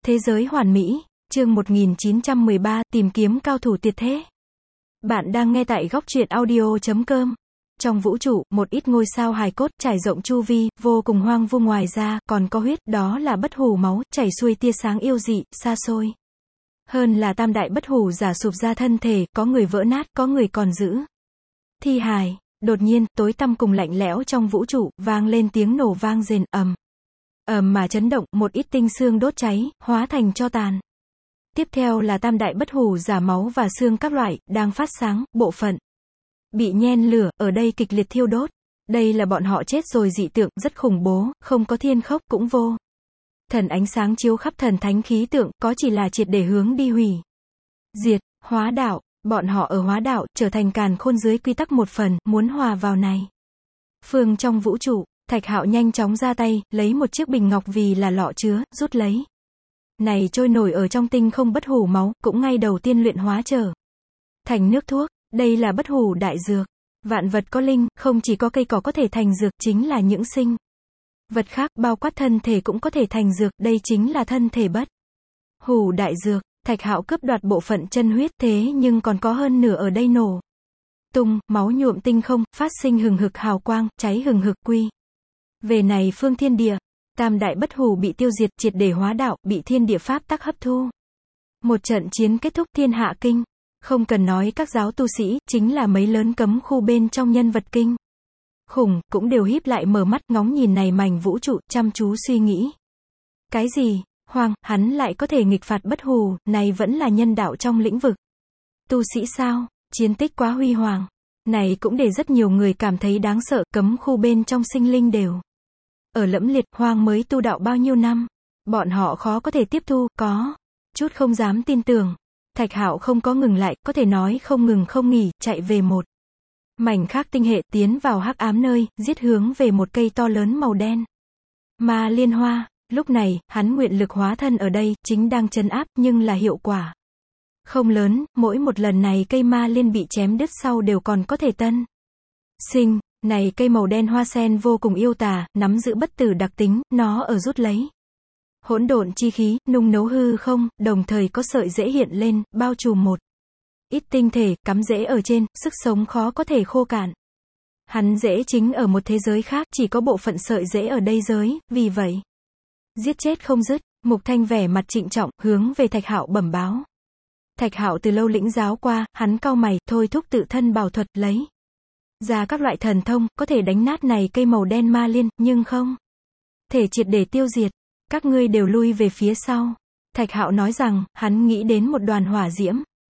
Thế giới hoàn mỹ, chương 1913, tìm kiếm cao thủ tuyệt thế. Bạn đang nghe tại góc truyện audio.com. Trong vũ trụ, một ít ngôi sao hài cốt, trải rộng chu vi, vô cùng hoang vu, ngoài ra, còn có huyết, đó là bất hủ máu, chảy xuôi tia sáng yêu dị, xa xôi. Hơn là tam đại bất hủ giả sụp ra thân thể, có người vỡ nát, có người còn giữ thi hài. Đột nhiên, tối tăm cùng lạnh lẽo trong vũ trụ, vang lên tiếng nổ vang rền, ầm. Mà chấn động, một ít tinh xương đốt cháy, hóa thành tro tàn. Tiếp theo là tam đại bất hủ giả máu và xương các loại, đang phát sáng, bộ phận bị nhen lửa, ở đây kịch liệt thiêu đốt. Đây là bọn họ chết rồi dị tượng, rất khủng bố, không có thiên khốc, cũng vô thần ánh sáng chiếu khắp thần thánh khí tượng, có chỉ là triệt để hướng đi hủy diệt, hóa đạo. Bọn họ ở hóa đạo, trở thành càn khôn dưới quy tắc một phần, muốn hòa vào này phương trong vũ trụ. Thạch Hạo nhanh chóng ra tay, lấy một chiếc bình ngọc vì là lọ chứa, rút lấy. Này trôi nổi ở trong tinh không bất hủ máu, cũng ngay đầu tiên luyện hóa trở thành nước thuốc. Đây là bất hủ đại dược. Vạn vật có linh, không chỉ có cây cỏ có thể thành dược, chính là những sinh vật khác, bao quát thân thể cũng có thể thành dược, đây chính là thân thể bất hủ đại dược. Thạch Hạo cướp đoạt bộ phận chân huyết, thế nhưng còn có hơn nửa ở đây nổ tung, máu nhuộm tinh không, phát sinh hừng hực hào quang, cháy hừng hực quy về này phương thiên địa. Tam đại bất hủ bị tiêu diệt, triệt để hóa đạo, bị thiên địa pháp tắc hấp thu. Một trận chiến kết thúc thiên hạ kinh. Không cần nói các giáo tu sĩ, chính là mấy lớn cấm khu bên trong nhân vật kinh khủng, cũng đều híp lại mở mắt ngóng nhìn này mảnh vũ trụ, chăm chú suy nghĩ. Cái gì? Hắn lại có thể nghịch phạt bất hủ, này vẫn là nhân đạo trong lĩnh vực tu sĩ sao? Chiến tích quá huy hoàng. Này cũng để rất nhiều người cảm thấy đáng sợ, cấm khu bên trong sinh linh đều ở lẫm liệt, mới tu đạo bao nhiêu năm. Bọn họ khó có thể tiếp thu, có chút không dám tin tưởng. Thạch Hạo không có ngừng lại, có thể nói không ngừng không nghỉ, chạy về một mảnh khác tinh hệ, tiến vào hắc ám nơi, giết hướng về một cây to lớn màu đen ma liên hoa. Lúc này, hắn nguyện lực hóa thân ở đây, chính đang trấn áp, nhưng là hiệu quả không lớn, mỗi một lần này cây ma liên bị chém đứt sau đều còn có thể tân sinh. Này cây màu đen hoa sen vô cùng yêu tà, nắm giữ bất tử đặc tính, nó ở rút lấy hỗn độn chi khí, nung nấu hư không, đồng thời có sợi rễ hiện lên, bao trùm một ít tinh thể, cắm rễ ở trên, sức sống khó có thể khô cạn. Hắn rễ chính ở một thế giới khác, chỉ có bộ phận sợi rễ ở đây giới, vì vậy giết chết không dứt. Mục Thanh vẻ mặt trịnh trọng, hướng về Thạch Hạo bẩm báo. Thạch Hạo từ lâu lĩnh giáo qua, hắn cau mày, thôi thúc tự thân bảo thuật, lấy ra các loại thần thông, có thể đánh nát này cây màu đen ma liên, nhưng không thể triệt để tiêu diệt. Các ngươi đều lui về phía sau. Thạch Hạo nói rằng, hắn nghĩ đến một đoàn hỏa diễm.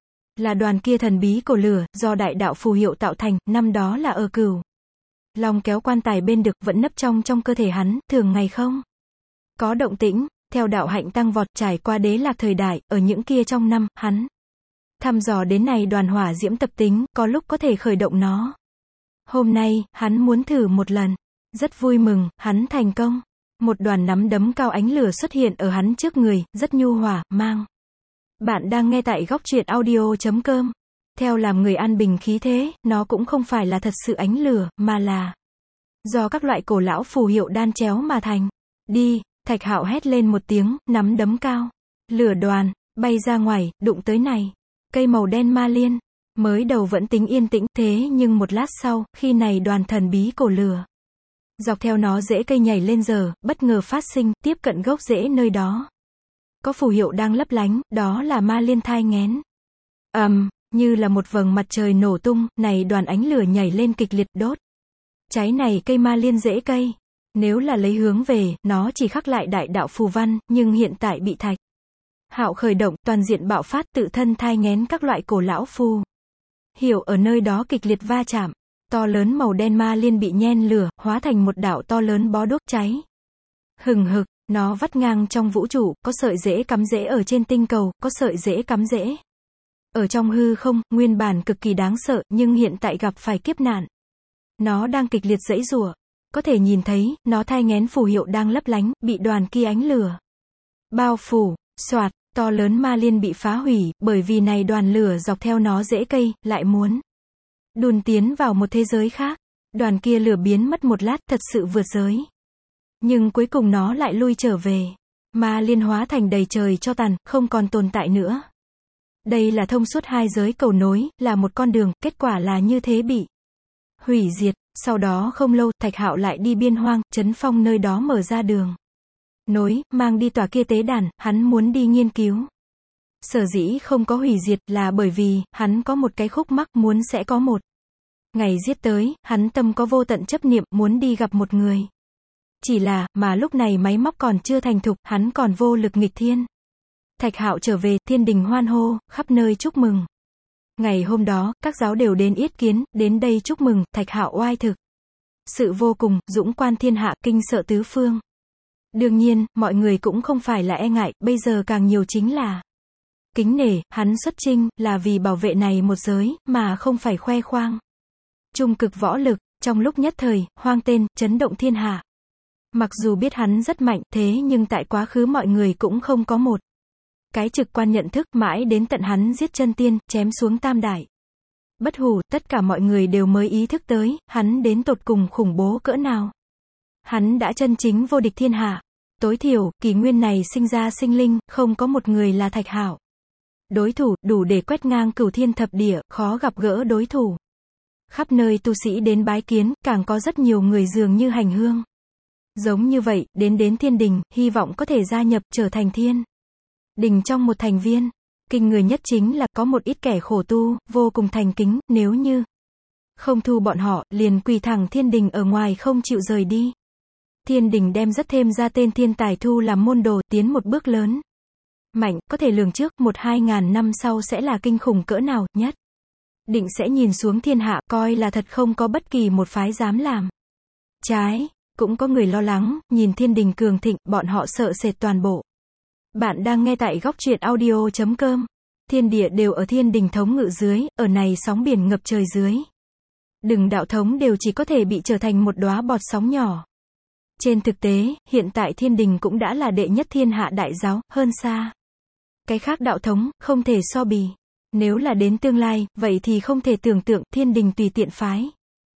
Là đoàn kia thần bí cổ lửa, do đại đạo phù hiệu tạo thành, năm đó là ở Cửu Long kéo quan tài bên được, vẫn nấp trong cơ thể hắn, thường ngày không có động tĩnh. Theo đạo hạnh tăng vọt, trải qua đế lạc thời đại, ở những kia trong năm, hắn thăm dò đến này đoàn hỏa diễm tập tính, có lúc có thể khởi động nó. Hôm nay, hắn muốn thử một lần. Rất vui mừng, hắn thành công. Một đoàn nắm đấm cao ánh lửa xuất hiện ở hắn trước người, rất nhu hòa, mang. Bạn đang nghe tại góc truyện audio.com. Theo làm người an bình khí thế, nó cũng không phải là thật sự ánh lửa, mà là do các loại cổ lão phù hiệu đan chéo mà thành. Đi, Thạch Hạo hét lên một tiếng, nắm đấm cao. Lửa đoàn, bay ra ngoài, đụng tới này cây màu đen ma liên. Mới đầu vẫn tính yên tĩnh, thế nhưng một lát sau, khi này đoàn thần bí cổ lửa dọc theo nó rễ cây nhảy lên giờ, bất ngờ phát sinh, tiếp cận gốc rễ nơi đó có phù hiệu đang lấp lánh, đó là ma liên thai nghén. Như là một vầng mặt trời nổ tung, này đoàn ánh lửa nhảy lên kịch liệt, đốt cháy này cây ma liên rễ cây. Nếu là lấy hướng về, nó chỉ khắc lại đại đạo phù văn, nhưng hiện tại bị Thạch Hạo khởi động, toàn diện bạo phát, tự thân thai nghén các loại cổ lão phù hiệu ở nơi đó kịch liệt va chạm. To lớn màu đen ma liên bị nhen lửa, hóa thành một đạo to lớn bó đuốc cháy hừng hực. Nó vắt ngang trong vũ trụ, có sợi rễ cắm rễ ở trên tinh cầu, có sợi rễ cắm rễ ở trong hư không, nguyên bản cực kỳ đáng sợ, nhưng hiện tại gặp phải kiếp nạn. Nó đang kịch liệt giãy giụa. Có thể nhìn thấy, nó thai nghén phù hiệu đang lấp lánh, bị đoàn kia ánh lửa bao phủ. Soạt, to lớn ma liên bị phá hủy, bởi vì này đoàn lửa dọc theo nó rễ cây, lại muốn đùn tiến vào một thế giới khác. Đoàn kia lửa biến mất một lát, thật sự vượt giới. Nhưng cuối cùng nó lại lui trở về. Ma Liên hóa thành đầy trời tro tàn, không còn tồn tại nữa. Đây là thông suốt hai giới cầu nối, là một con đường, kết quả là như thế bị hủy diệt. Sau đó không lâu, Thạch Hạo lại đi Biên Hoang, Trấn Phong nơi đó mở ra đường nối, mang đi tòa kia tế đàn, hắn muốn đi nghiên cứu. Sở dĩ không có hủy diệt là bởi vì, hắn có một cái khúc mắc muốn sẽ có một ngày giết tới, hắn tâm có vô tận chấp niệm, muốn đi gặp một người. Chỉ là, mà lúc này máy móc còn chưa thành thục, hắn còn vô lực nghịch thiên. Thạch Hạo trở về, thiên đình hoan hô, khắp nơi chúc mừng. Ngày hôm đó, các giáo đều đến yết kiến, đến đây chúc mừng, Thạch Hạo oai thực. Sự vô cùng, dũng quan thiên hạ, kinh sợ tứ phương. Đương nhiên, mọi người cũng không phải là e ngại, bây giờ càng nhiều chính là kính nể, hắn xuất chinh, là vì bảo vệ này một giới, mà không phải khoe khoang. Trung cực võ lực, trong lúc nhất thời, hoang tên, chấn động thiên hạ. Mặc dù biết hắn rất mạnh, thế nhưng tại quá khứ mọi người cũng không có một cái trực quan nhận thức, mãi đến tận hắn giết chân tiên, chém xuống tam đại bất hủ, tất cả mọi người đều mới ý thức tới, hắn đến tột cùng khủng bố cỡ nào. Hắn đã chân chính vô địch thiên hạ. Tối thiểu, kỷ nguyên này sinh ra sinh linh, không có một người là Thạch Hạo đối thủ, đủ để quét ngang cửu thiên thập địa, khó gặp gỡ đối thủ. Khắp nơi tu sĩ đến bái kiến, càng có rất nhiều người dường như hành hương. Giống như vậy, đến thiên đình, hy vọng có thể gia nhập, trở thành thiên đình trong một thành viên. Kinh người nhất chính là, có một ít kẻ khổ tu, vô cùng thành kính, nếu như không thu bọn họ, liền quỳ thẳng thiên đình ở ngoài không chịu rời đi. Thiên đình đem rất thêm ra tên thiên tài thu làm môn đồ, tiến một bước lớn. Mạnh, có thể lường trước, 1-2 năm sau sẽ là kinh khủng cỡ nào, nhất định sẽ nhìn xuống thiên hạ, coi là thật không có bất kỳ một phái dám làm trái. Cũng có người lo lắng, nhìn thiên đình cường thịnh, bọn họ sợ sệt toàn bộ. Bạn đang nghe tại góc truyện audio.com. Thiên địa đều ở thiên đình thống ngự dưới, ở này sóng biển ngập trời dưới. Đừng đạo thống đều chỉ có thể bị trở thành một đóa bọt sóng nhỏ. Trên thực tế, hiện tại thiên đình cũng đã là đệ nhất thiên hạ đại giáo, hơn xa cái khác đạo thống, không thể so bì. Nếu là đến tương lai, vậy thì không thể tưởng tượng, thiên đình tùy tiện phái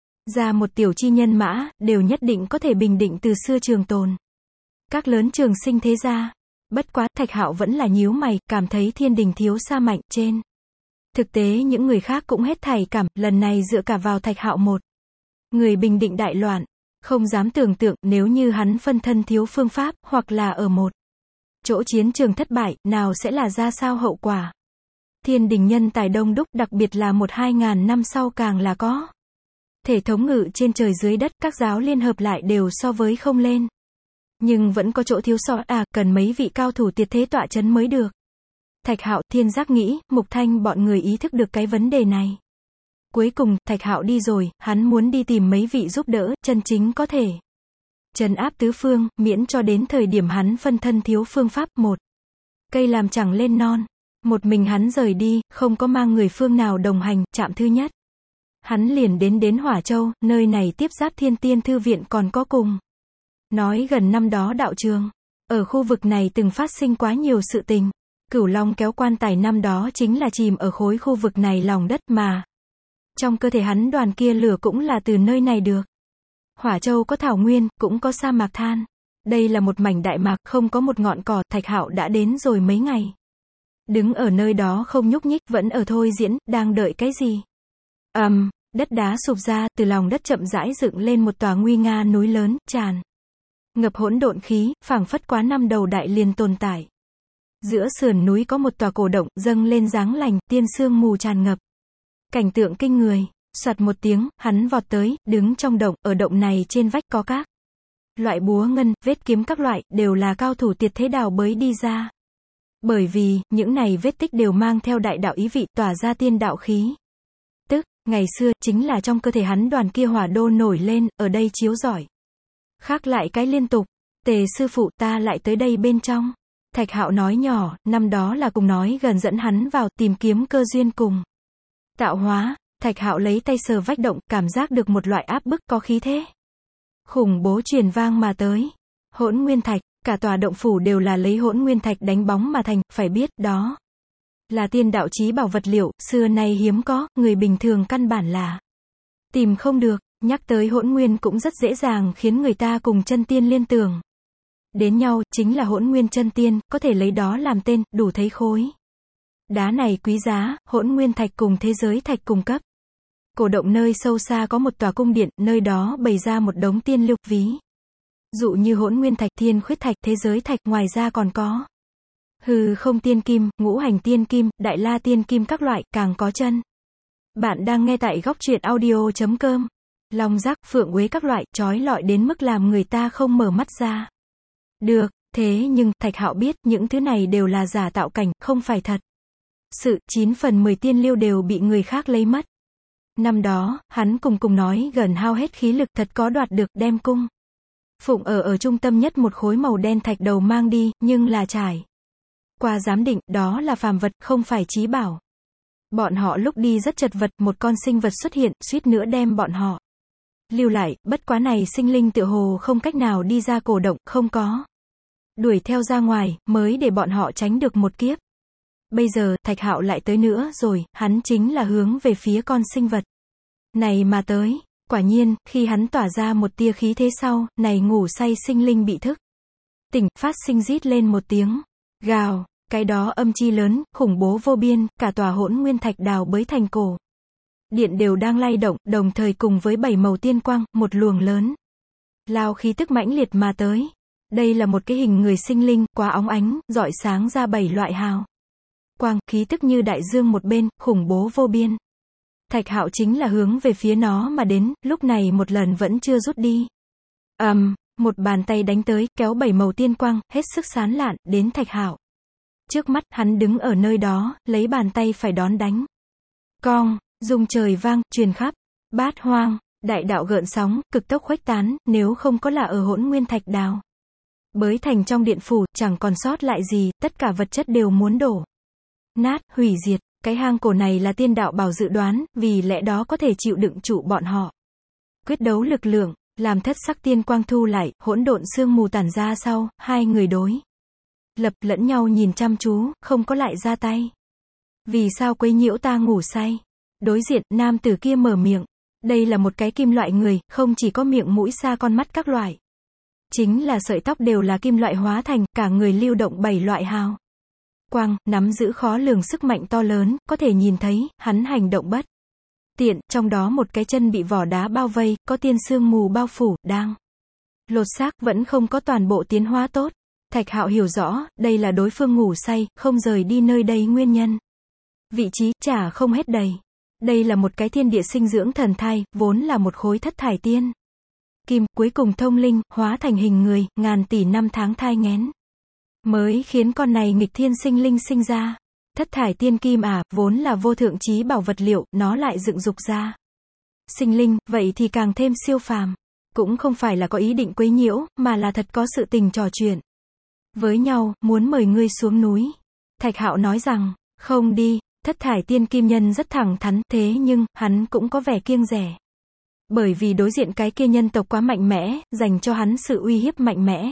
ra một tiểu chi nhân mã, đều nhất định có thể bình định từ xưa trường tồn. Các lớn trường sinh thế gia. Bất quá, Thạch Hạo vẫn là nhíu mày, cảm thấy thiên đình thiếu xa mạnh, trên thực tế những người khác cũng hết thảy cảm, lần này dựa cả vào Thạch Hạo một người bình định đại loạn. Không dám tưởng tượng, nếu như hắn phân thân thiếu phương pháp, hoặc là ở một chỗ chiến trường thất bại, nào sẽ là ra sao hậu quả. Thiên đình nhân tài đông đúc, đặc biệt là 1-2 năm sau càng là có thể thống ngự trên trời dưới đất, các giáo liên hợp lại đều so với không lên. Nhưng vẫn có chỗ thiếu sót, cần mấy vị cao thủ tuyệt thế tọa chấn mới được. Thạch Hạo, Thiên Giác nghĩ, Mục Thanh bọn người ý thức được cái vấn đề này. Cuối cùng, Thạch Hạo đi rồi, hắn muốn đi tìm mấy vị giúp đỡ, chân chính có thể trấn áp tứ phương, miễn cho đến thời điểm hắn phân thân thiếu phương pháp, một cây làm chẳng lên non. Một mình hắn rời đi, không có mang người phương nào đồng hành, trạm thứ nhất. Hắn liền đến Hỏa Châu, nơi này tiếp giáp Thiên Tiên Thư Viện còn có cùng. Nói gần năm đó đạo trường. Ở khu vực này từng phát sinh quá nhiều sự tình. Cửu Long kéo quan tài năm đó chính là chìm ở khối khu vực này lòng đất mà. Trong cơ thể hắn đoàn kia lửa cũng là từ nơi này được. Hỏa Châu có thảo nguyên, cũng có sa mạc than. Đây là một mảnh đại mạc, không có một ngọn cỏ, Thạch Hạo đã đến rồi mấy ngày. Đứng ở nơi đó không nhúc nhích, vẫn ở thôi diễn, đang đợi cái gì? Đất đá sụp ra, từ lòng đất chậm rãi dựng lên một tòa nguy nga núi lớn, tràn ngập hỗn độn khí, phảng phất quá năm đầu đại liền tồn tại. Giữa sườn núi có một tòa cổ động, dâng lên dáng lành, tiên sương mù tràn ngập. Cảnh tượng kinh người. Soạt một tiếng, hắn vọt tới, đứng trong động, ở động này trên vách có các loại búa ngân, vết kiếm các loại, đều là cao thủ tuyệt thế đào bới đi ra. Bởi vì, những này vết tích đều mang theo đại đạo ý vị, tỏa ra tiên đạo khí. Tức, ngày xưa, chính là trong cơ thể hắn đoàn kia hỏa đô nổi lên, ở đây chiếu rọi. Khác lại cái liên tục, Tề sư phụ, ta lại tới đây bên trong. Thạch Hạo nói nhỏ, năm đó là cùng nói gần dẫn hắn vào, tìm kiếm cơ duyên cùng tạo hóa. Thạch Hạo lấy tay sờ vách động, cảm giác được một loại áp bức có khí thế khủng bố truyền vang mà tới. Hỗn nguyên thạch, cả tòa động phủ đều là lấy hỗn nguyên thạch đánh bóng mà thành, phải biết, đó là tiên đạo chí bảo vật liệu, xưa nay hiếm có, người bình thường căn bản là tìm không được. Nhắc tới hỗn nguyên cũng rất dễ dàng khiến người ta cùng chân tiên liên tưởng đến nhau, chính là Hỗn Nguyên Chân Tiên, có thể lấy đó làm tên, đủ thấy khối đá này quý giá, Hỗn Nguyên Thạch cùng thế giới thạch cùng cấp. Cổ động nơi sâu xa có một tòa cung điện, nơi đó bày ra một đống tiên lưu, ví dụ như Hỗn Nguyên Thạch, Thiên Khuyết Thạch, thế giới thạch, ngoài ra còn có Hư Không Tiên Kim, Ngũ Hành Tiên Kim, Đại La Tiên Kim các loại, càng có chân. Bạn đang nghe tại góc truyện audio.com. Long giác, phượng uế các loại, chói lọi đến mức làm người ta không mở mắt ra được. Thế nhưng, Thạch Hạo biết, những thứ này đều là giả tạo cảnh, không phải thật. 9 phần 10 tiên liêu đều bị người khác lấy mất. Năm đó, hắn cùng nói gần hao hết khí lực, thật có đoạt được, đem cung phụng ở trung tâm nhất một khối màu đen thạch đầu mang đi, nhưng là trải qua giám định, đó là phàm vật, không phải chí bảo. Bọn họ lúc đi rất chật vật, một con sinh vật xuất hiện, suýt nữa đem bọn họ lưu lại, bất quá này sinh linh tựa hồ không cách nào đi ra cổ động, không có đuổi theo ra ngoài, mới để bọn họ tránh được một kiếp. Bây giờ, Thạch Hạo lại tới nữa rồi, hắn chính là hướng về phía con sinh vật này mà tới. Quả nhiên, khi hắn tỏa ra một tia khí thế sau, này ngủ say sinh linh bị thức tỉnh, phát sinh rít lên một tiếng gào, cái đó âm chi lớn, khủng bố vô biên, cả tòa Hỗn Nguyên Thạch đào bới thành cổ điện đều đang lay động, đồng thời cùng với 7 màu tiên quang, một luồng lớn lao khí tức mãnh liệt mà tới. Đây là một cái hình người sinh linh, quá óng ánh, rọi sáng ra 7 loại hào quang, khí tức như đại dương một bên, khủng bố vô biên. Thạch Hạo chính là hướng về phía nó mà đến, lúc này một lần vẫn chưa rút đi. Một bàn tay đánh tới, kéo 7 màu tiên quang, hết sức sán lạn, đến Thạch Hạo trước mắt, hắn đứng ở nơi đó, lấy bàn tay phải đón đánh. Cong, rung trời vang, truyền khắp bát hoang, đại đạo gợn sóng, cực tốc khuếch tán, nếu không có là ở Hỗn Nguyên Thạch đào bới thành trong điện phủ, chẳng còn sót lại gì, tất cả vật chất đều muốn đổ nát, hủy diệt. Cái hang cổ này là tiên đạo bảo dự đoán, vì lẽ đó có thể chịu đựng trụ bọn họ quyết đấu lực lượng, làm thất sắc tiên quang thu lại, hỗn độn sương mù tản ra sau, hai người đối lập lẫn nhau nhìn chăm chú, không có lại ra tay. Vì sao quấy nhiễu ta ngủ say? Đối diện, nam tử kia mở miệng. Đây là một cái kim loại người, không chỉ có miệng mũi xa con mắt các loại. Chính là sợi tóc đều là kim loại hóa thành, cả người lưu động 7 loại hào quang, nắm giữ khó lường sức mạnh to lớn, có thể nhìn thấy, hắn hành động bất tiện, trong đó một cái chân bị vỏ đá bao vây, có tiên sương mù bao phủ, đang lột xác, vẫn không có toàn bộ tiến hóa tốt. Thạch Hạo hiểu rõ, đây là đối phương ngủ say, không rời đi nơi đây nguyên nhân. Vị trí, chả không hết đầy. Đây là một cái thiên địa sinh dưỡng thần thai, vốn là một khối thất thải tiên kim, cuối cùng thông linh, hóa thành hình người, ngàn tỷ năm tháng thai nghén mới khiến con này nghịch thiên sinh linh sinh ra. Thất thải tiên kim vốn là vô thượng chí bảo vật liệu, nó lại dựng dục ra sinh linh, vậy thì càng thêm siêu phàm. Cũng không phải là có ý định quấy nhiễu, mà là thật có sự tình trò chuyện với nhau, muốn mời ngươi xuống núi. Thạch Hạo nói rằng, không đi. Thất thải tiên kim nhân rất thẳng thắn, thế nhưng, hắn cũng có vẻ kiêng dè. Bởi vì đối diện cái kia nhân tộc quá mạnh mẽ, dành cho hắn sự uy hiếp mạnh mẽ.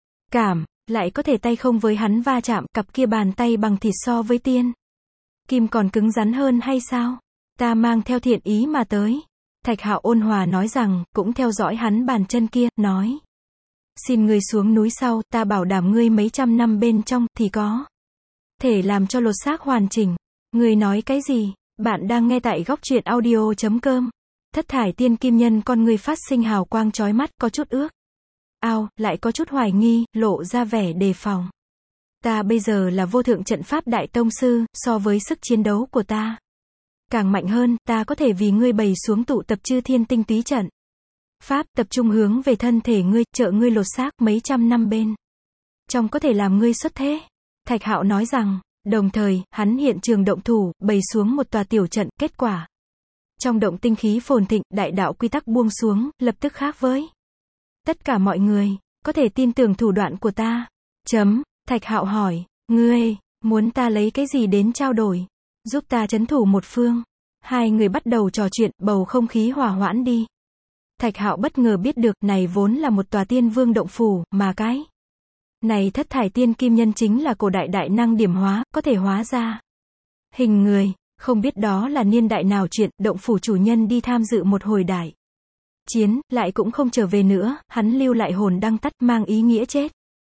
Lại có thể tay không với hắn va chạm, cặp kia bàn tay bằng thịt so với tiên kim còn cứng rắn hơn hay sao? Ta mang theo thiện ý mà tới. Thạch Hạo ôn hòa nói rằng, cũng theo dõi hắn bàn chân kia, nói. Xin ngươi xuống núi sau, ta bảo đảm ngươi mấy trăm năm bên trong, thì có thể làm cho lột xác hoàn chỉnh. Ngươi nói cái gì? Bạn đang nghe tại góc truyện audio.com. Thất thải tiên kim nhân con ngươi phát sinh hào quang chói mắt, có chút ước lại có chút hoài nghi, lộ ra vẻ đề phòng. Ta bây giờ là vô thượng trận pháp đại tông sư, so với sức chiến đấu của ta càng mạnh hơn, ta có thể vì ngươi bày xuống tụ tập chư thiên tinh túy trận pháp, tập trung hướng về thân thể ngươi, trợ ngươi lột xác mấy trăm năm bên trong có thể làm ngươi xuất thế. Thạch Hạo nói rằng, đồng thời, hắn hiện trường động thủ, bày xuống một tòa tiểu trận, kết quả trong động tinh khí phồn thịnh, đại đạo quy tắc buông xuống, lập tức khác với tất cả mọi người, có thể tin tưởng thủ đoạn của ta. Thạch Hạo hỏi, ngươi muốn ta lấy cái gì đến trao đổi? Giúp ta trấn thủ một phương. Hai người bắt đầu trò chuyện, bầu không khí hòa hoãn đi. Thạch Hạo bất ngờ biết được, này vốn là một tòa tiên vương động phủ, mà cái này thất thải tiên kim nhân chính là cổ đại đại năng điểm hóa, có thể hóa ra hình người. Không biết đó là niên đại nào chuyện, động phủ chủ nhân đi tham dự một hồi đại chiến, lại cũng không trở về nữa, hắn lưu lại hồn đăng tắt, mang ý nghĩa chết.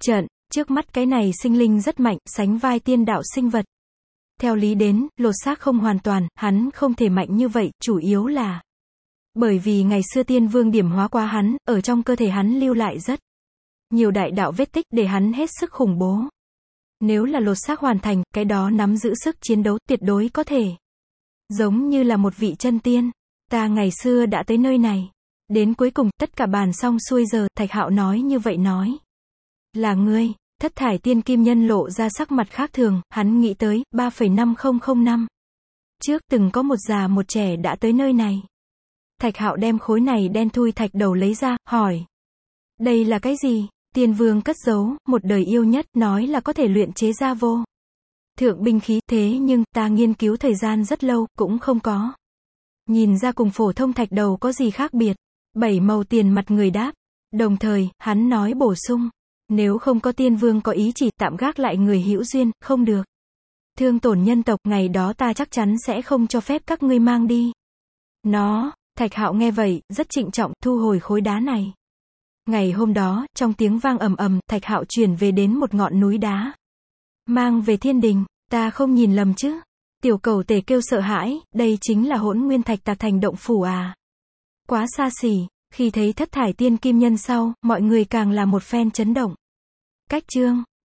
Trận, trước mắt cái này sinh linh rất mạnh, sánh vai tiên đạo sinh vật. Theo lý đến, lột xác không hoàn toàn, hắn không thể mạnh như vậy, chủ yếu là bởi vì ngày xưa tiên vương điểm hóa qua hắn, ở trong cơ thể hắn lưu lại rất nhiều đại đạo vết tích để hắn hết sức khủng bố. Nếu là lột xác hoàn thành, cái đó nắm giữ sức chiến đấu tuyệt đối có thể. Giống như là một vị chân tiên. Ta ngày xưa đã tới nơi này. Đến cuối cùng, tất cả bàn xong xuôi giờ, Thạch Hạo nói như vậy nói. Là ngươi, thất thải tiên kim nhân lộ ra sắc mặt khác thường, hắn nghĩ tới, 3,5005 năm. Trước từng có một già một trẻ đã tới nơi này. Thạch Hạo đem khối này đen thui thạch đầu lấy ra, hỏi. Đây là cái gì? Tiên vương cất giấu, một đời yêu nhất, nói là có thể luyện chế ra vô thượng binh khí, thế nhưng, ta nghiên cứu thời gian rất lâu, cũng không có. Nhìn ra cùng phổ thông thạch đầu có gì khác biệt. 7 màu tiền mặt người đáp. Đồng thời, hắn nói bổ sung. Nếu không có tiên vương có ý chỉ tạm gác lại người hữu duyên, không được. Thương tổn nhân tộc, ngày đó ta chắc chắn sẽ không cho phép các ngươi mang đi. Thạch Hạo nghe vậy, rất trịnh trọng, thu hồi khối đá này. Ngày hôm đó, trong tiếng vang ầm ầm, Thạch Hạo chuyển về đến một ngọn núi đá. Mang về thiên đình, ta không nhìn lầm chứ. Tiểu Cẩu Tể kêu sợ hãi, đây chính là Hỗn Nguyên Thạch tạc thành động phủ à. Quá xa xỉ, khi thấy thất thải tiên kim nhân sau, mọi người càng là một phen chấn động. Cách chương